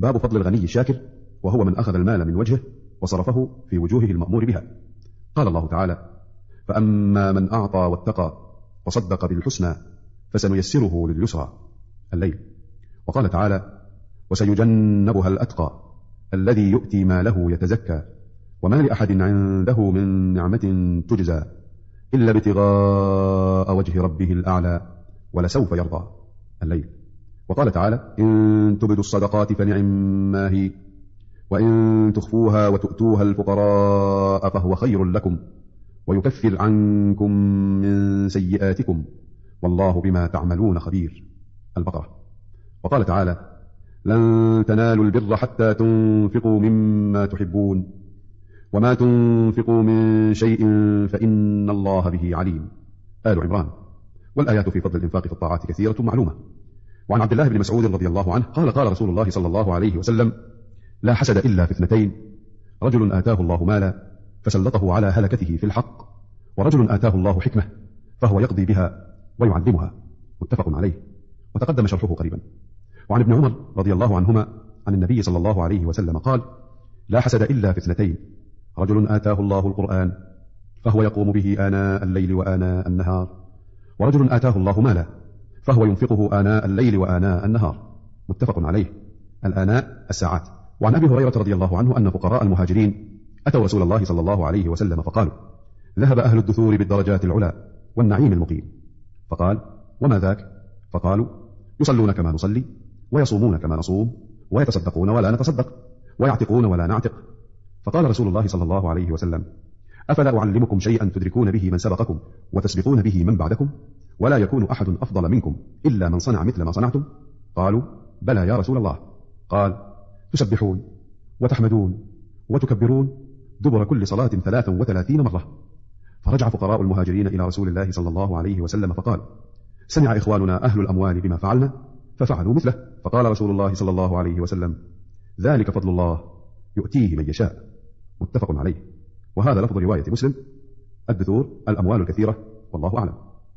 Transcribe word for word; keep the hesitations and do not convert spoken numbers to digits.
باب فضل الغني الشاكر، وهو من أخذ المال من وجهه وصرفه في وجوهه المأمور بها. قال الله تعالى: فأما من أعطى واتقى وصدق بالحسنى فسنيسره لليسرى، الليل. وقال تعالى: وسيجنبها الأتقى الذي يؤتي ماله يتزكى وما لأحد عنده من نعمة تجزى إلا ابتغاء وجه ربه الأعلى ولسوف يرضى، الليل. وقال تعالى: إن تبدوا الصدقات فنعما هي وإن تخفوها وتؤتوها الفقراء فهو خير لكم ويكفر عنكم من سيئاتكم والله بما تعملون خبير، البقرة. وقال تعالى: لن تنالوا البر حتى تنفقوا مما تحبون وما تنفقوا من شيء فإن الله به عليم، آل عمران. والآيات في فضل الإنفاق في الطاعات كثيرة معلومة. وعن عبد الله بن مسعود رضي الله عنه قال: قال رسول الله صلى الله عليه وسلم: لا حسد إلا في اثنتين، رجل آتاه الله مالا فسلطه على هلكته في الحق، ورجل آتاه الله حكمة فهو يقضي بها ويعلمها، متفق عليه، وتقدم شرحه قريبا. وعن ابن عمر رضي الله عنهما عن النبي صلى الله عليه وسلم قال: لا حسد إلا في اثنتين، رجل آتاه الله القرآن فهو يقوم به آناء الليل وآناء النهار، ورجل آتاه الله مالا فهو ينفقه آناء الليل وآناء النهار، متفق عليه، الآناء الساعات. وعن أبي هريرة رضي الله عنه أن فقراء المهاجرين أتوا رسول الله صلى الله عليه وسلم فقالوا: ذهب أهل الدثور بالدرجات العلى والنعيم المقيم. فقال: وما ذاك؟ فقالوا: يصلون كما نصلي ويصومون كما نصوم ويتصدقون ولا نتصدق ويعتقون ولا نعتق. فقال رسول الله صلى الله عليه وسلم: أفلا أعلمكم شيئا تدركون به من سبقكم وتسبقون به من بعدكم ولا يكون أحد أفضل منكم إلا من صنع مثل ما صنعتم؟ قالوا: بلى يا رسول الله. قال: تسبحون وتحمدون وتكبرون دبر كل صلاة ثلاثا وثلاثين مرة. فرجع فقراء المهاجرين إلى رسول الله صلى الله عليه وسلم فقال: سمع إخواننا أهل الأموال بما فعلنا ففعلوا مثله. فقال رسول الله صلى الله عليه وسلم: ذلك فضل الله يؤتيه من يشاء، متفق عليه. وهذا لفظ رواية مسلم: الدثور الأموال الكثيرة، والله أعلم.